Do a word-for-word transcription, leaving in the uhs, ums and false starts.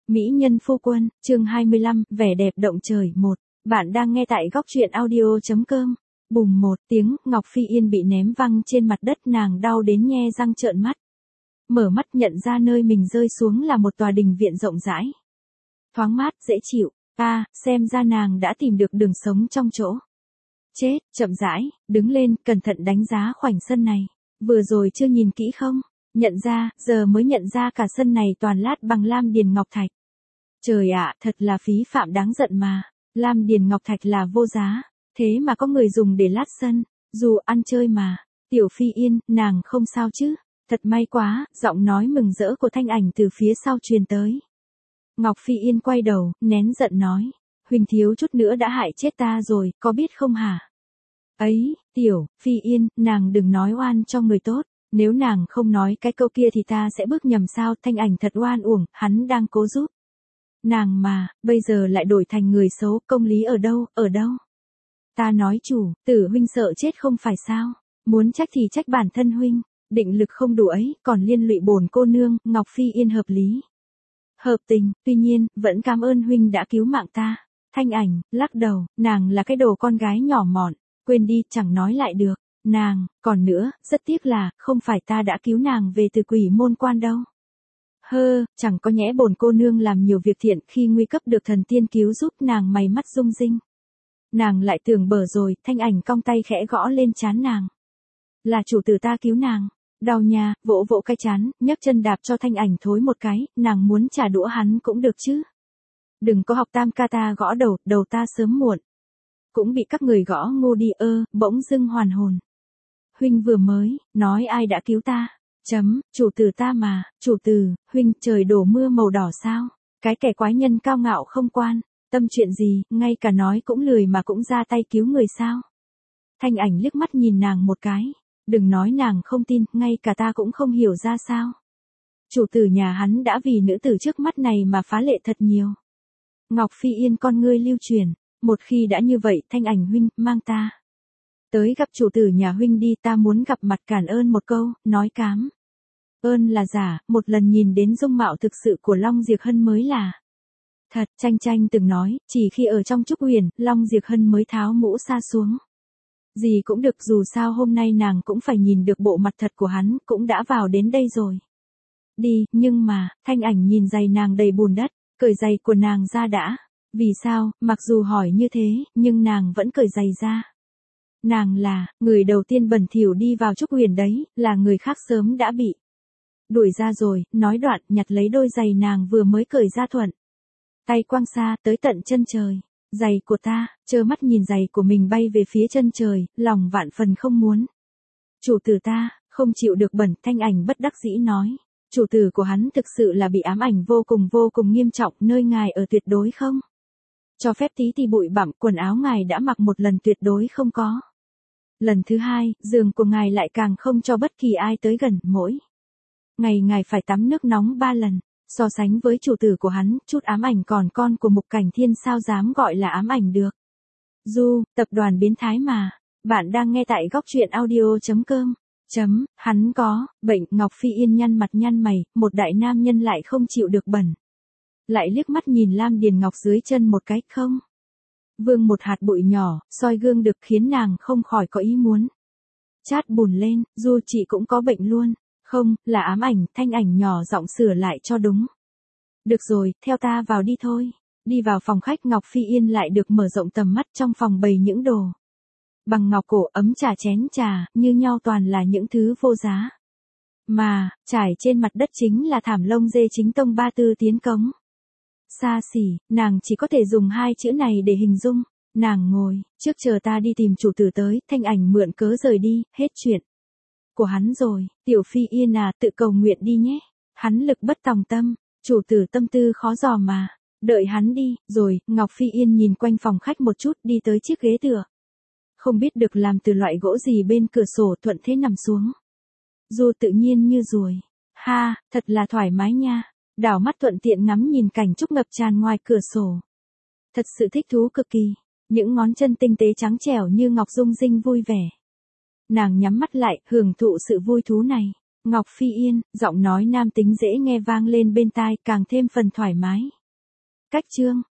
Mỹ nhân phu quân, chương hai mươi lăm, vẻ đẹp động trời một. Bạn đang nghe tại góc truyện audio.com. Bùm một tiếng, Ngọc Phi Yên bị ném văng trên mặt đất, nàng đau đến nhe răng trợn mắt. Mở mắt nhận ra nơi mình rơi xuống là một tòa đình viện rộng rãi. Thoáng mát, dễ chịu. À, xem ra nàng đã tìm được đường sống trong chỗ. Chết, chậm rãi, đứng lên, cẩn thận đánh giá khoảnh sân này. Vừa rồi chưa nhìn kỹ không? Nhận ra, giờ mới nhận ra cả sân này toàn lát bằng lam điền ngọc thạch. Trời ạ, thật là phí phạm đáng giận mà. Lam điền ngọc thạch là vô giá, thế mà có người dùng để lát sân, dù ăn chơi mà. Tiểu Phi Yên, nàng không sao chứ? Thật may quá, giọng nói mừng rỡ của Thanh Ảnh từ phía sau truyền tới. Ngọc Phi Yên quay đầu, nén giận nói. Huỳnh thiếu chút nữa đã hại chết ta rồi, có biết không hả? Ấy, Tiểu Phi Yên, nàng đừng nói oan cho người tốt. Nếu nàng không nói cái câu kia thì ta sẽ bước nhầm sao? Thanh Ảnh thật oan uổng, hắn đang cố giúp nàng mà, bây giờ lại đổi thành người xấu, công lý ở đâu, ở đâu? Ta nói chủ, Tử huynh sợ chết không phải sao? Muốn trách thì trách bản thân huynh, định lực không đủ ấy, còn liên lụy bổn cô nương. Ngọc Phi Yên hợp lý, hợp tình, tuy nhiên, vẫn cảm ơn huynh đã cứu mạng ta. Thanh Ảnh lắc đầu, nàng là cái đồ con gái nhỏ mọn, quên đi, chẳng nói lại được. Nàng, còn nữa, rất tiếc là, không phải ta đã cứu nàng về từ quỷ môn quan đâu. Hơ, chẳng có nhẽ bổn cô nương làm nhiều việc thiện khi nguy cấp được thần tiên cứu giúp nàng mày mắt rung rinh. Nàng lại tưởng bở rồi, Thanh Ảnh cong tay khẽ gõ lên trán nàng. Là chủ tử ta cứu nàng. Đau nha, vỗ vỗ cái trán, nhấc chân đạp cho Thanh Ảnh thối một cái, nàng muốn trả đũa hắn cũng được chứ. Đừng có học tam ca ta gõ đầu, đầu ta sớm muộn cũng bị các người gõ ngu đi ơ, bỗng dưng hoàn hồn. Huynh vừa mới, nói ai đã cứu ta? Chấm, chủ tử ta mà, chủ tử, huynh, trời đổ mưa màu đỏ sao? Cái kẻ quái nhân cao ngạo không quan, tâm chuyện gì, ngay cả nói cũng lười mà cũng ra tay cứu người sao? Thanh Ảnh liếc mắt nhìn nàng một cái, đừng nói nàng không tin, ngay cả ta cũng không hiểu ra sao. Chủ tử nhà hắn đã vì nữ tử trước mắt này mà phá lệ thật nhiều. Ngọc Phi Yên con ngươi lưu truyền, một khi đã như vậy, Thanh Ảnh huynh, mang ta tới gặp chủ tử nhà huynh đi, ta muốn gặp mặt cảm ơn một câu, nói cám ơn là giả, một lần nhìn đến dung mạo thực sự của Long Diệp Hân mới là thật. Tranh Tranh từng nói, chỉ khi ở trong Trúc Huyền, Long Diệp Hân mới tháo mũ sa xuống. Gì cũng được, dù sao hôm nay nàng cũng phải nhìn được bộ mặt thật của hắn, cũng đã vào đến đây rồi. Đi, nhưng mà, Thanh Ảnh nhìn giày nàng đầy bùn đất, cởi giày của nàng ra đã. Vì sao, mặc dù hỏi như thế, nhưng nàng vẫn cởi giày ra. Nàng là, người đầu tiên bẩn thỉu đi vào Trúc Huyền đấy, là người khác sớm đã bị đuổi ra rồi, nói đoạn, nhặt lấy đôi giày nàng vừa mới cởi ra thuận tay quăng xa, tới tận chân trời. Giày của ta, trơ mắt nhìn giày của mình bay về phía chân trời, lòng vạn phần không muốn. Chủ tử ta, không chịu được bẩn, Thanh Ảnh bất đắc dĩ nói. Chủ tử của hắn thực sự là bị ám ảnh vô cùng vô cùng nghiêm trọng, nơi ngài ở tuyệt đối không cho phép tí thì bụi bặm, quần áo ngài đã mặc một lần tuyệt đối không có. Lần thứ hai, giường của ngài lại càng không cho bất kỳ ai tới gần, mỗi ngày ngài phải tắm nước nóng ba lần. So sánh với chủ tử của hắn, chút ám ảnh còn con của Mục Cảnh Thiên sao dám gọi là ám ảnh được. Du, tập đoàn biến thái mà. Bạn đang nghe tại góc truyện audio.com. Chấm, hắn có, bệnh. Ngọc Phi Yên nhăn mặt nhăn mày, một đại nam nhân lại không chịu được bẩn. Lại liếc mắt nhìn lam điền ngọc dưới chân một cái, không vương một hạt bụi nhỏ, soi gương được khiến nàng không khỏi có ý muốn chát bùn lên. Du chị cũng có bệnh luôn. Không, là ám ảnh. Thanh Ảnh nhỏ giọng sửa lại cho đúng. Được rồi, theo ta vào đi thôi. Đi vào phòng khách, Ngọc Phi Yên lại được mở rộng tầm mắt, trong phòng bày những đồ bằng ngọc cổ, ấm trà chén trà, như nhau toàn là những thứ vô giá. Mà, trải trên mặt đất chính là thảm lông dê chính tông ba tư tiến cống. Xa xỉ, nàng chỉ có thể dùng hai chữ này để hình dung. Nàng ngồi, trước chờ ta đi tìm chủ tử tới. Thanh Ảnh mượn cớ rời đi, hết chuyện của hắn rồi. Tiểu Phi Yên à, tự cầu nguyện đi nhé. Hắn lực bất tòng tâm, chủ tử tâm tư khó dò mà. Đợi hắn đi, rồi. Ngọc Phi Yên nhìn quanh phòng khách một chút, đi tới chiếc ghế tựa không biết được làm từ loại gỗ gì bên cửa sổ, thuận thế nằm xuống. Du tự nhiên như ruồi. Ha, thật là thoải mái nha. Đảo mắt thuận tiện ngắm nhìn cảnh trúc ngập tràn ngoài cửa sổ. Thật sự thích thú cực kỳ. Những ngón chân tinh tế trắng trẻo như ngọc rung rinh vui vẻ. Nàng nhắm mắt lại, hưởng thụ sự vui thú này. Ngọc Phi Yên, giọng nói nam tính dễ nghe vang lên bên tai, càng thêm phần thoải mái. Cách chương